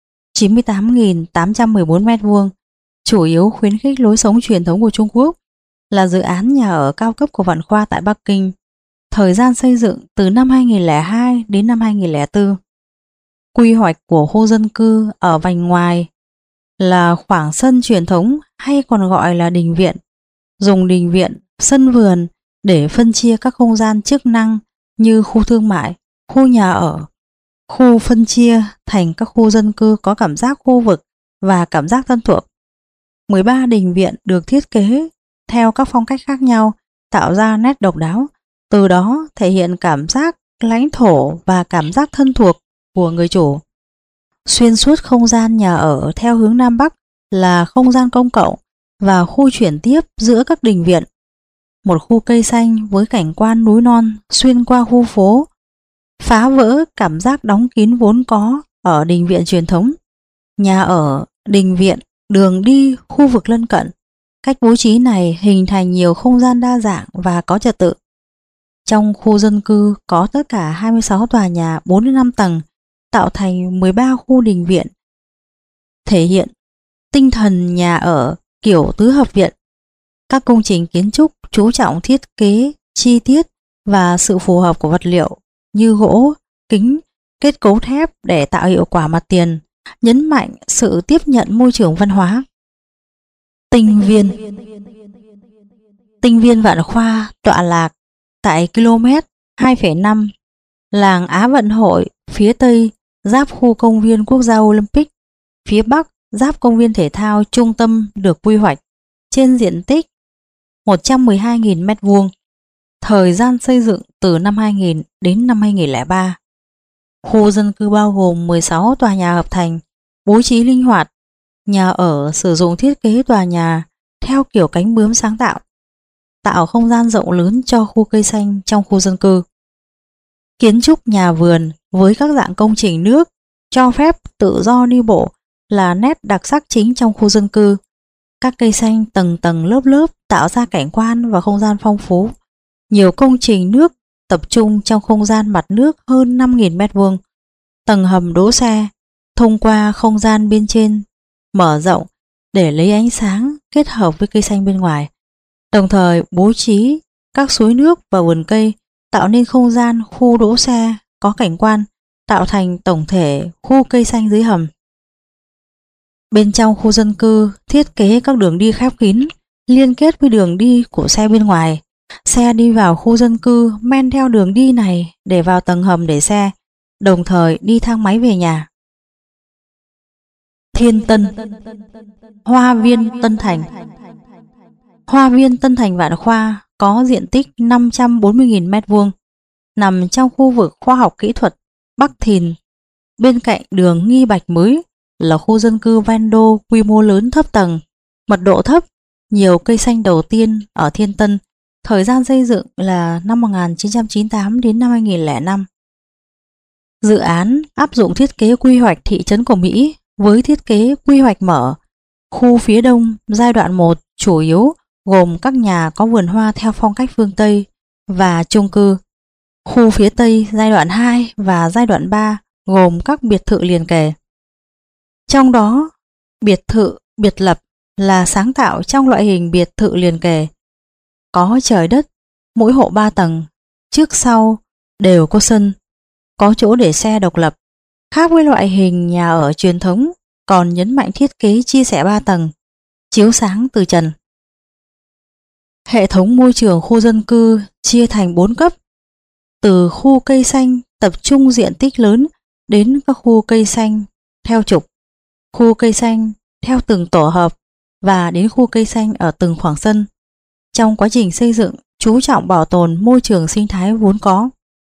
A: 98.814 m², chủ yếu khuyến khích lối sống truyền thống của Trung Quốc, là dự án nhà ở cao cấp của Vạn Khoa tại Bắc Kinh. Thời gian xây dựng từ năm 2002 đến năm 2004. Quy hoạch của khu dân cư ở vành ngoài là khoảng sân truyền thống hay còn gọi là đình viện, dùng đình viện, sân vườn để phân chia các không gian chức năng như khu thương mại, khu nhà ở. Khu phân chia thành các khu dân cư có cảm giác khu vực và cảm giác thân thuộc. 13 đình viện được thiết kế theo các phong cách khác nhau, tạo ra nét độc đáo, từ đó thể hiện cảm giác lãnh thổ và cảm giác thân thuộc của người chủ. Xuyên suốt không gian nhà ở theo hướng Nam Bắc là không gian công cộng và khu chuyển tiếp giữa các đình viện. Một khu cây xanh với cảnh quan núi non xuyên qua khu phố, phá vỡ cảm giác đóng kín vốn có ở đình viện truyền thống. Nhà ở, đình viện, đường đi, khu vực lân cận. Cách bố trí này hình thành nhiều không gian đa dạng và có trật tự. Trong khu dân cư có tất cả 26 tòa nhà 4-5 tầng, tạo thành 13 khu đình viện, thể hiện tinh thần nhà ở kiểu tứ hợp viện. Các công trình kiến trúc chú trọng thiết kế, chi tiết và sự phù hợp của vật liệu như gỗ, kính, kết cấu thép để tạo hiệu quả mặt tiền, nhấn mạnh sự tiếp nhận môi trường văn hóa. Tinh Viên. Tinh viên Vạn Khoa tọa lạc tại km 2,5 làng Á Vận Hội phía tây giáp khu công viên quốc gia Olympic, phía bắc giáp công viên thể thao trung tâm được quy hoạch trên diện tích 112.000 m². Thời gian xây dựng từ năm 2000 đến năm 2003. Khu dân cư bao gồm 16 tòa nhà hợp thành, bố trí linh hoạt, nhà ở sử dụng thiết kế tòa nhà theo kiểu cánh bướm sáng tạo, tạo không gian rộng lớn cho khu cây xanh trong khu dân cư. Kiến trúc nhà vườn với các dạng công trình nước cho phép tự do đi bộ là nét đặc sắc chính trong khu dân cư. Các cây xanh tầng tầng lớp lớp tạo ra cảnh quan và không gian phong phú. Nhiều công trình nước tập trung trong không gian mặt nước hơn 5.000 m². Tầng hầm đỗ xe thông qua không gian bên trên mở rộng để lấy ánh sáng kết hợp với cây xanh bên ngoài. Đồng thời bố trí các suối nước và vườn cây tạo nên không gian khu đỗ xe có cảnh quan, tạo thành tổng thể khu cây xanh dưới hầm. Bên trong khu dân cư thiết kế các đường đi khép kín liên kết với đường đi của xe bên ngoài. Xe đi vào khu dân cư men theo đường đi này để vào tầng hầm để xe, đồng thời đi thang máy về nhà. Thiên Tân, Hoa viên Tân Thành. Hoa viên Tân Thành Vạn Khoa có diện tích 540.000 m², nằm trong khu vực khoa học kỹ thuật Bắc Thìn. Bên cạnh đường Nghi Bạch mới là khu dân cư ven đô quy mô lớn thấp tầng, mật độ thấp, nhiều cây xanh đầu tiên ở Thiên Tân. Thời gian xây dựng là năm 1998 đến năm 2005. Dự án áp dụng thiết kế quy hoạch thị trấn của Mỹ với thiết kế quy hoạch mở. Khu phía đông giai đoạn 1 chủ yếu gồm các nhà có vườn hoa theo phong cách phương Tây và chung cư. Khu phía tây giai đoạn 2 và giai đoạn 3 gồm các biệt thự liền kề. Trong đó, biệt thự biệt lập là sáng tạo trong loại hình biệt thự liền kề. Có trời đất, mỗi hộ 3 tầng, trước sau đều có sân, có chỗ để xe độc lập. Khác với loại hình nhà ở truyền thống, còn nhấn mạnh thiết kế chia sẻ 3 tầng, chiếu sáng từ trần. Hệ thống môi trường khu dân cư chia thành 4 cấp, từ khu cây xanh tập trung diện tích lớn đến các khu cây xanh theo trục, khu cây xanh theo từng tổ hợp và đến khu cây xanh ở từng khoảng sân. Trong quá trình xây dựng, chú trọng bảo tồn môi trường sinh thái vốn có.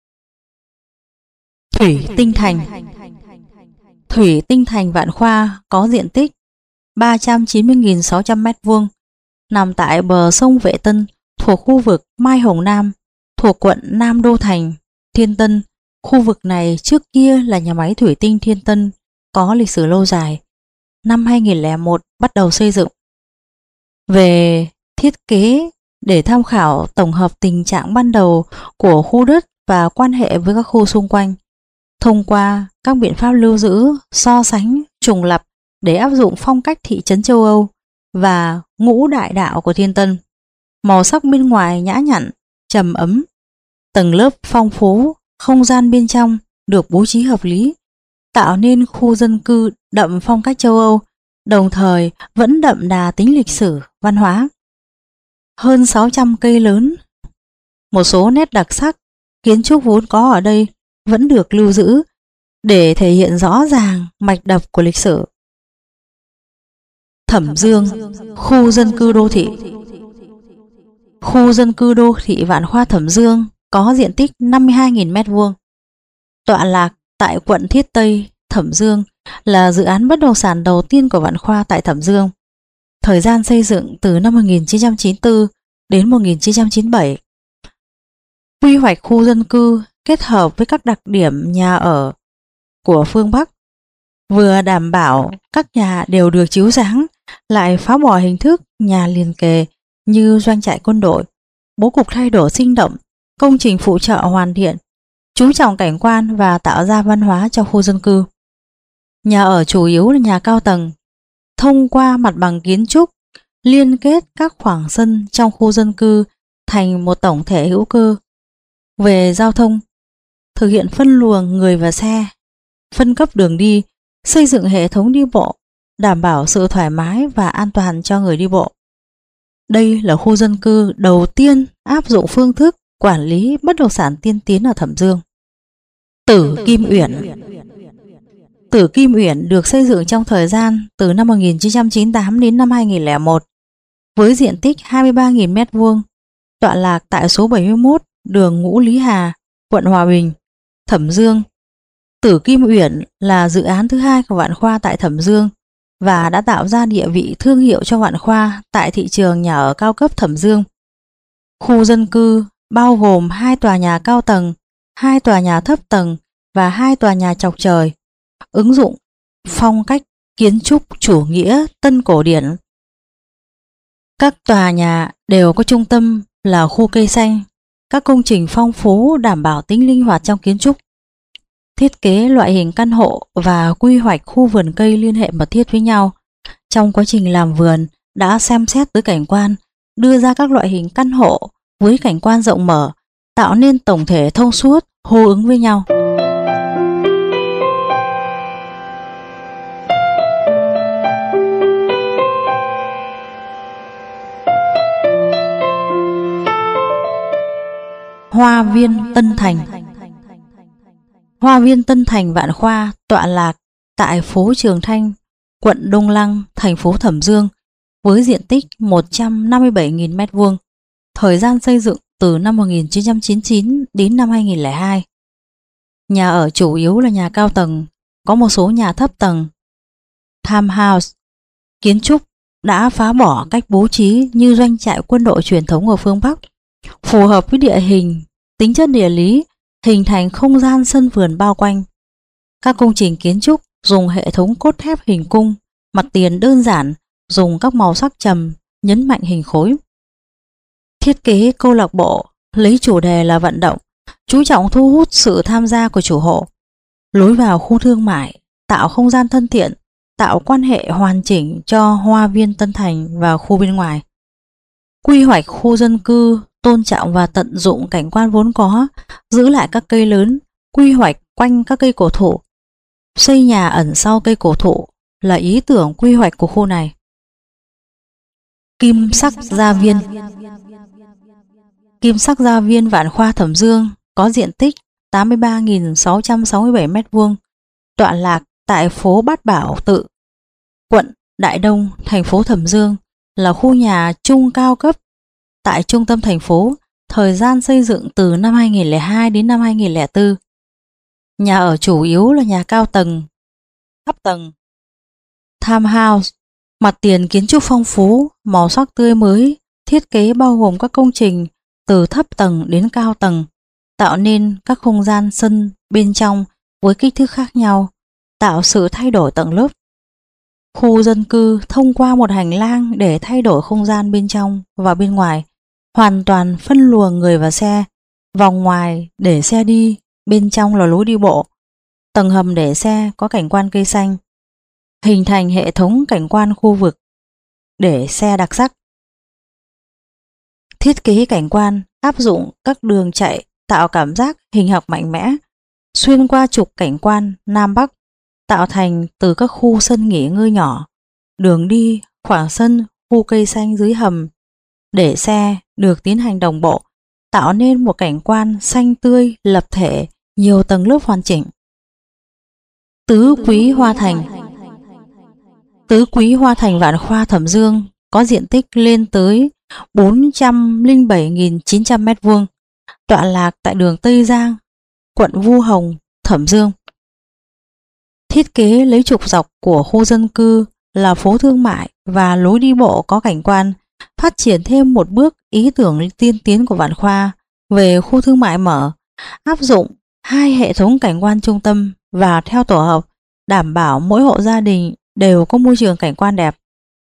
A: Thủy Tinh Thành. Thủy Tinh Thành Vạn Khoa có diện tích 390.600 m², nằm tại bờ sông Vệ Tân, thuộc khu vực Mai Hồng Nam, thuộc quận Nam Đô Thành, Thiên Tân. Khu vực này trước kia là nhà máy thủy tinh Thiên Tân, có lịch sử lâu dài. Năm 2001 bắt đầu xây dựng. Về thiết kế, để tham khảo tổng hợp tình trạng ban đầu của khu đất và quan hệ với các khu xung quanh, thông qua các biện pháp lưu giữ, so sánh, trùng lập để áp dụng phong cách thị trấn châu Âu và ngũ đại đạo của Thiên Tân. Màu sắc bên ngoài nhã nhặn, trầm ấm, tầng lớp phong phú, không gian bên trong được bố trí hợp lý, tạo nên khu dân cư đậm phong cách châu Âu, đồng thời vẫn đậm đà tính lịch sử, văn hóa. Hơn 600 cây lớn, một số nét đặc sắc, kiến trúc vốn có ở đây vẫn được lưu giữ để thể hiện rõ ràng mạch đập của lịch sử. Thẩm Dương, khu dân cư đô thị. Khu dân cư đô thị Vạn Khoa Thẩm Dương có diện tích 52.000 m². Tọa lạc tại quận Thiết Tây, Thẩm Dương, là dự án bất động sản đầu tiên của Vạn Khoa tại Thẩm Dương. Thời gian xây dựng từ năm 1994 đến 1997. Quy hoạch khu dân cư kết hợp với các đặc điểm nhà ở của phương Bắc, vừa đảm bảo các nhà đều được chiếu sáng, lại phá bỏ hình thức nhà liền kề như doanh trại quân đội, bố cục thay đổi sinh động, công trình phụ trợ hoàn thiện, chú trọng cảnh quan và tạo ra văn hóa cho khu dân cư. Nhà ở chủ yếu là nhà cao tầng, thông qua mặt bằng kiến trúc liên kết các khoảng sân trong khu dân cư thành một tổng thể hữu cơ. Về giao thông, thực hiện phân luồng người và xe, phân cấp đường đi, xây dựng hệ thống đi bộ, đảm bảo sự thoải mái và an toàn cho người đi bộ. Đây là khu dân cư đầu tiên áp dụng phương thức quản lý bất động sản tiên tiến ở Thẩm Dương. Tử Kim Uyển. Tử Kim Uyển được xây dựng trong thời gian từ năm 1998 đến năm 2001 với diện tích 23.000 m², tọa lạc tại số 71 đường Ngũ Lý Hà, quận Hòa Bình, Thẩm Dương. Tử Kim Uyển là dự án thứ hai của Vạn Khoa tại Thẩm Dương và đã tạo ra địa vị thương hiệu cho Vạn Khoa tại thị trường nhà ở cao cấp Thẩm Dương. Khu dân cư bao gồm 2 tòa nhà cao tầng, 2 tòa nhà thấp tầng và 2 tòa nhà chọc trời, ứng dụng phong cách kiến trúc chủ nghĩa tân cổ điển. Các tòa nhà đều có trung tâm là khu cây xanh, các công trình phong phú đảm bảo tính linh hoạt trong kiến trúc. Thiết kế loại hình căn hộ và quy hoạch khu vườn cây liên hệ mật thiết với nhau. Trong quá trình làm vườn đã xem xét tới cảnh quan, đưa ra các loại hình căn hộ với cảnh quan rộng mở, tạo nên tổng thể thông suốt, hô ứng với nhau. Hoa viên Tân Thành. Hoa viên Tân Thành Vạn Khoa tọa lạc tại phố Trường Thanh, quận Đông Lăng, thành phố Thẩm Dương với diện tích 157.000 m², thời gian xây dựng từ năm 1999 đến năm 2002. Nhà ở chủ yếu là nhà cao tầng, có một số nhà thấp tầng. Townhouse, kiến trúc đã phá bỏ cách bố trí như doanh trại quân đội truyền thống ở phương Bắc, phù hợp với địa hình, tính chất địa lý, hình thành không gian sân vườn bao quanh. Các công trình kiến trúc dùng hệ thống cốt thép hình cung, mặt tiền đơn giản, dùng các màu sắc trầm, nhấn mạnh hình khối. Thiết kế câu lạc bộ lấy chủ đề là vận động, chú trọng thu hút sự tham gia của chủ hộ. Lối vào khu thương mại, tạo không gian thân thiện, tạo quan hệ hoàn chỉnh cho Hoa viên Tân Thành và khu bên ngoài. Quy hoạch khu dân cư tôn trọng và tận dụng cảnh quan vốn có, giữ lại các cây lớn, quy hoạch quanh các cây cổ thụ. Xây nhà ẩn sau cây cổ thụ là ý tưởng quy hoạch của khu này. Kim Sắc Gia Viên. Kim Sắc Gia Viên Vạn Khoa Thẩm Dương có diện tích 83.667 m², tọa lạc tại phố Bát Bảo Tự, quận Đại Đông, thành phố Thẩm Dương, là khu nhà chung cao cấp tại trung tâm thành phố, thời gian xây dựng từ năm 2002 đến năm 2004. Nhà ở chủ yếu là nhà cao tầng, thấp tầng, townhouse, mặt tiền kiến trúc phong phú, màu sắc tươi mới, thiết kế bao gồm các công trình từ thấp tầng đến cao tầng, tạo nên các không gian sân bên trong với kích thước khác nhau, tạo sự thay đổi tầng lớp. Khu dân cư thông qua một hành lang để thay đổi không gian bên trong và bên ngoài, hoàn toàn phân luồng người và xe, vòng ngoài để xe đi, bên trong là lối đi bộ, tầng hầm để xe có cảnh quan cây xanh, hình thành hệ thống cảnh quan khu vực để xe đặc sắc. Thiết kế cảnh quan áp dụng các đường chạy tạo cảm giác hình học mạnh mẽ, xuyên qua trục cảnh quan Nam Bắc, tạo thành từ các khu sân nghỉ ngơi nhỏ, đường đi, khoảng sân, khu cây xanh dưới hầm để xe được tiến hành đồng bộ, tạo nên một cảnh quan xanh tươi, lập thể, nhiều tầng lớp hoàn chỉnh. Tứ Quý Hoa Thành. Tứ Quý Hoa Thành Vạn Khoa Thẩm Dương có diện tích lên tới 407.900 m², tọa lạc tại đường Tây Giang, quận Vu Hồng, Thẩm Dương. Thiết kế lấy trục dọc của khu dân cư là phố thương mại và lối đi bộ có cảnh quan, phát triển thêm một bước ý tưởng tiên tiến của Vạn Khoa về khu thương mại mở, áp dụng 2 hệ thống cảnh quan trung tâm và theo tổ hợp, đảm bảo mỗi hộ gia đình đều có môi trường cảnh quan đẹp.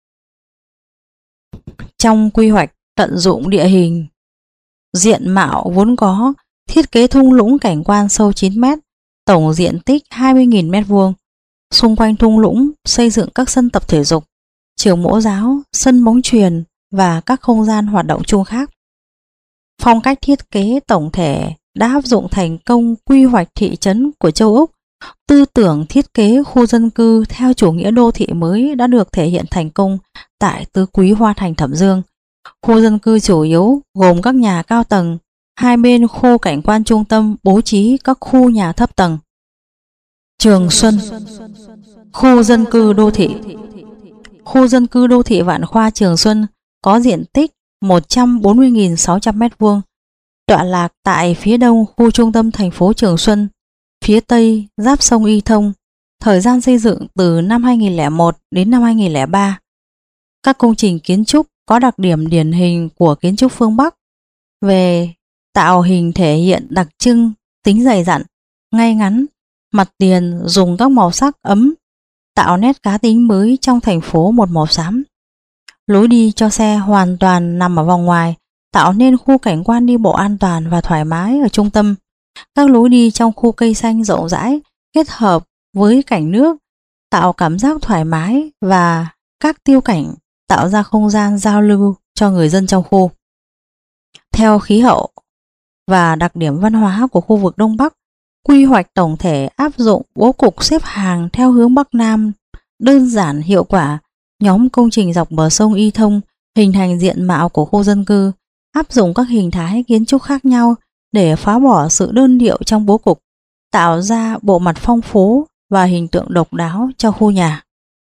A: Trong quy hoạch tận dụng địa hình, diện mạo vốn có, thiết kế thung lũng cảnh quan sâu 9 m, tổng diện tích 20.000 m². Xung quanh thung lũng xây dựng các sân tập thể dục, trường mẫu giáo, sân bóng chuyền và các không gian hoạt động chung khác. Phong cách thiết kế tổng thể đã áp dụng thành công quy hoạch thị trấn của châu Úc. Tư tưởng thiết kế khu dân cư theo chủ nghĩa đô thị mới đã được thể hiện thành công tại Tứ Quý Hoa Thành Thẩm Dương. Khu dân cư chủ yếu gồm các nhà cao tầng, hai bên khu cảnh quan trung tâm bố trí các khu nhà thấp tầng. Trường Xuân, khu dân cư đô thị. Khu dân cư đô thị Vạn Khoa Trường Xuân có diện tích 140.600 m², tọa lạc tại phía đông khu trung tâm thành phố Trường Xuân, phía tây giáp sông Y Thông. Thời gian xây dựng từ năm 2001 đến năm 2003. Các công trình kiến trúc có đặc điểm điển hình của kiến trúc phương Bắc về tạo hình thể hiện đặc trưng, tính dày dặn, ngay ngắn, mặt tiền dùng các màu sắc ấm, tạo nét cá tính mới trong thành phố một màu xám. Lối đi cho xe hoàn toàn nằm ở vòng ngoài, tạo nên khu cảnh quan đi bộ an toàn và thoải mái ở trung tâm. Các lối đi trong khu cây xanh rộng rãi kết hợp với cảnh nước tạo cảm giác thoải mái, và các tiêu cảnh tạo ra không gian giao lưu cho người dân trong khu. Theo khí hậu và đặc điểm văn hóa của khu vực Đông Bắc, quy hoạch tổng thể áp dụng bố cục xếp hàng theo hướng Bắc Nam đơn giản hiệu quả. Nhóm công trình dọc bờ sông Y Thông hình thành diện mạo của khu dân cư, áp dụng các hình thái kiến trúc khác nhau để phá bỏ sự đơn điệu trong bố cục, tạo ra bộ mặt phong phú và hình tượng độc đáo cho khu nhà.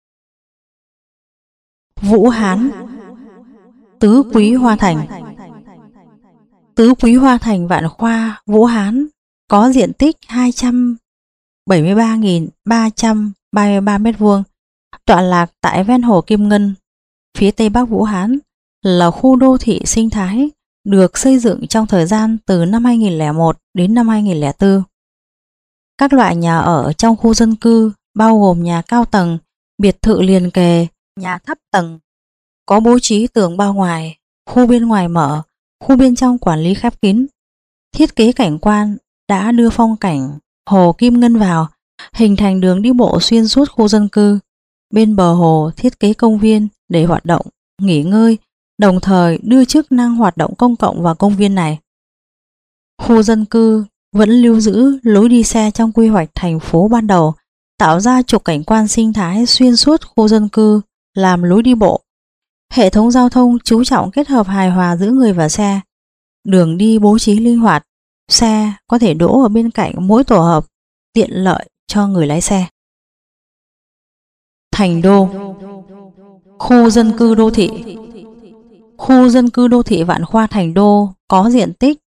A: Vũ Hán, Tứ Quý Hoa Thành. Tứ Quý Hoa Thành Vạn Khoa Vũ Hán có diện tích 273.333 m², tọa lạc tại ven hồ Kim Ngân, phía tây bắc Vũ Hán, là khu đô thị sinh thái được xây dựng trong thời gian từ năm 2001 đến năm 2004. Các loại nhà ở trong khu dân cư bao gồm nhà cao tầng, biệt thự liền kề, nhà thấp tầng, có bố trí tường bao ngoài, khu bên ngoài mở, khu bên trong quản lý khép kín. Thiết kế cảnh quan đã đưa phong cảnh hồ Kim Ngân vào, hình thành đường đi bộ xuyên suốt khu dân cư. Bên bờ hồ thiết kế công viên để hoạt động, nghỉ ngơi, đồng thời đưa chức năng hoạt động công cộng vào công viên này. Khu dân cư vẫn lưu giữ lối đi xe trong quy hoạch thành phố ban đầu, tạo ra trục cảnh quan sinh thái xuyên suốt khu dân cư làm lối đi bộ. Hệ thống giao thông chú trọng kết hợp hài hòa giữa người và xe. Đường đi bố trí linh hoạt, xe có thể đỗ ở bên cạnh mỗi tổ hợp, tiện lợi cho người lái xe. Thành Đô, khu dân cư đô thị. Khu dân cư đô thị Vạn Khoa Thành Đô có diện tích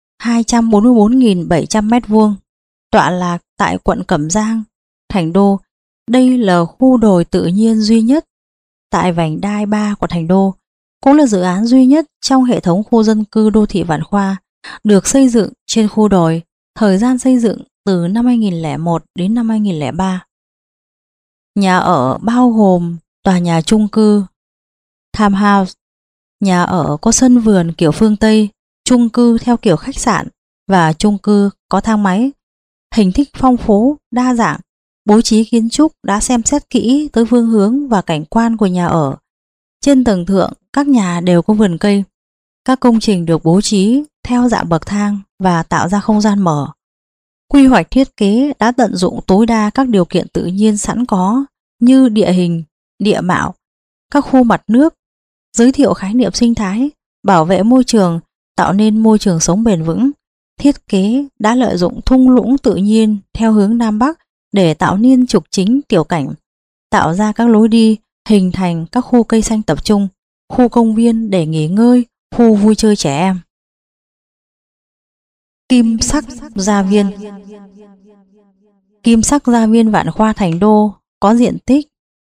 A: 244.700 m², tọa lạc tại quận Cẩm Giang, Thành Đô. Đây là khu đồi tự nhiên duy nhất tại vành đai 3 của Thành Đô, cũng là dự án duy nhất trong hệ thống khu dân cư đô thị Vạn Khoa được xây dựng trên khu đồi. Thời gian xây dựng từ năm 2001 đến năm 2003. Nhà ở bao gồm tòa nhà chung cư townhouse, nhà ở có sân vườn kiểu phương Tây, chung cư theo kiểu khách sạn và chung cư có thang máy. Hình thức phong phú, đa dạng, bố trí kiến trúc đã xem xét kỹ tới phương hướng và cảnh quan của nhà ở. Trên tầng thượng, các nhà đều có vườn cây. Các công trình được bố trí theo dạng bậc thang và tạo ra không gian mở. Quy hoạch thiết kế đã tận dụng tối đa các điều kiện tự nhiên sẵn có như địa hình, địa mạo, các khu mặt nước, giới thiệu khái niệm sinh thái, bảo vệ môi trường, tạo nên môi trường sống bền vững. Thiết kế đã lợi dụng thung lũng tự nhiên theo hướng Nam Bắc để tạo nên trục chính tiểu cảnh, tạo ra các lối đi, hình thành các khu cây xanh tập trung, khu công viên để nghỉ ngơi, khu vui chơi trẻ em. Kim Sắc Gia Viên. Kim Sắc Gia Viên Vạn Khoa Thành Đô có diện tích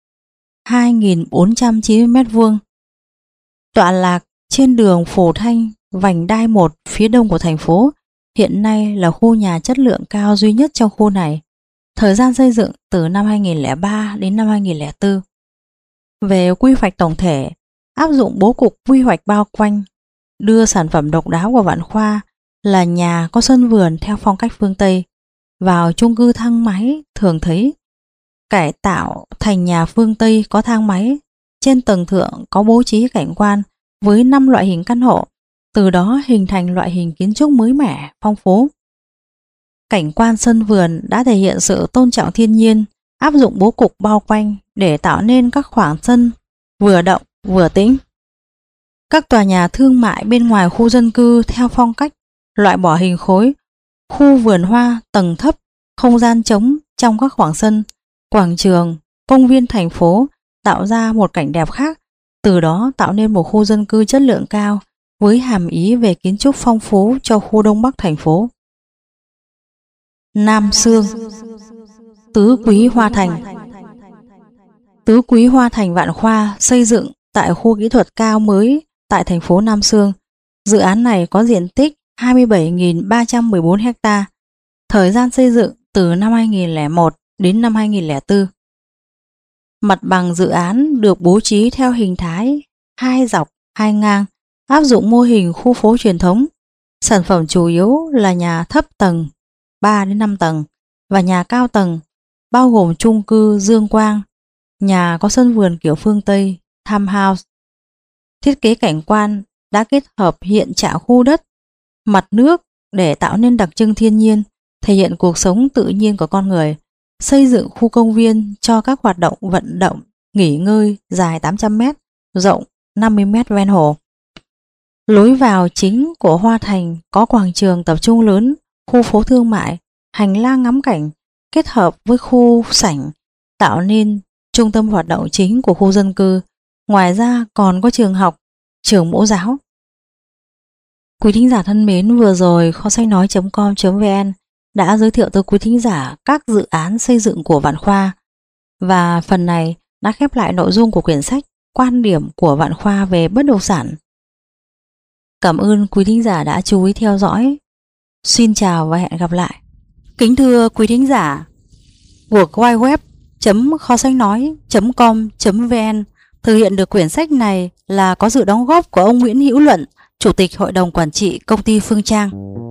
A: 2.490 m², tọa lạc trên đường Phổ Thanh, vành đai 1 phía đông của thành phố. Hiện nay là khu nhà chất lượng cao duy nhất trong khu này. Thời gian xây dựng từ năm 2003 đến năm 2004. Về quy hoạch tổng thể, áp dụng bố cục quy hoạch bao quanh, đưa sản phẩm độc đáo của Vạn Khoa là nhà có sân vườn theo phong cách phương Tây vào chung cư thang máy thường thấy, cải tạo thành nhà phương Tây có thang máy. Trên tầng thượng có bố trí cảnh quan với 5 loại hình căn hộ, từ đó hình thành loại hình kiến trúc mới mẻ, phong phú. Cảnh quan sân vườn đã thể hiện sự tôn trọng thiên nhiên, áp dụng bố cục bao quanh để tạo nên các khoảng sân vừa động vừa tĩnh. Các tòa nhà thương mại bên ngoài khu dân cư theo phong cách loại bỏ hình khối, khu vườn hoa tầng thấp, không gian trống trong các khoảng sân, quảng trường, công viên thành phố tạo ra một cảnh đẹp khác, từ đó tạo nên một khu dân cư chất lượng cao với hàm ý về kiến trúc phong phú cho khu Đông Bắc thành phố. Nam Xương, Tứ Quý Hoa Thành. Tứ Quý Hoa Thành Vạn Khoa xây dựng tại khu kỹ thuật cao mới tại thành phố Nam Xương. Dự án này có diện tích 27.314 ha. Thời gian xây dựng từ năm 2001 đến năm 2004. Mặt bằng dự án được bố trí theo hình thái 2 dọc 2 ngang, áp dụng mô hình khu phố truyền thống. Sản phẩm chủ yếu là nhà thấp tầng 3 đến 5 tầng và nhà cao tầng, bao gồm chung cư Dương Quang, nhà có sân vườn kiểu phương Tây, townhouse. Thiết kế cảnh quan đã kết hợp hiện trạng khu đất, mặt nước để tạo nên đặc trưng thiên nhiên, thể hiện cuộc sống tự nhiên của con người. Xây dựng khu công viên cho các hoạt động vận động, nghỉ ngơi dài 800 m, rộng 50 m ven hồ. Lối vào chính của Hoa Thành có quảng trường tập trung lớn, khu phố thương mại, hành lang ngắm cảnh kết hợp với khu sảnh tạo nên trung tâm hoạt động chính của khu dân cư. Ngoài ra còn có trường học, trường mẫu giáo. Quý thính giả thân mến, vừa rồi kho sách nói.com.vn đã giới thiệu tới quý thính giả các dự án xây dựng của Vạn Khoa, và phần này đã khép lại nội dung của quyển sách Quan điểm của Vạn Khoa về bất động sản. Cảm ơn quý thính giả đã chú ý theo dõi. Xin chào và hẹn gặp lại. Kính thưa quý thính giả, World Wide Web.kho sách nói.com.vn thực hiện được quyển sách này là có sự đóng góp của ông Nguyễn Hữu Luận, Chủ tịch Hội đồng Quản trị Công ty Phương Trang.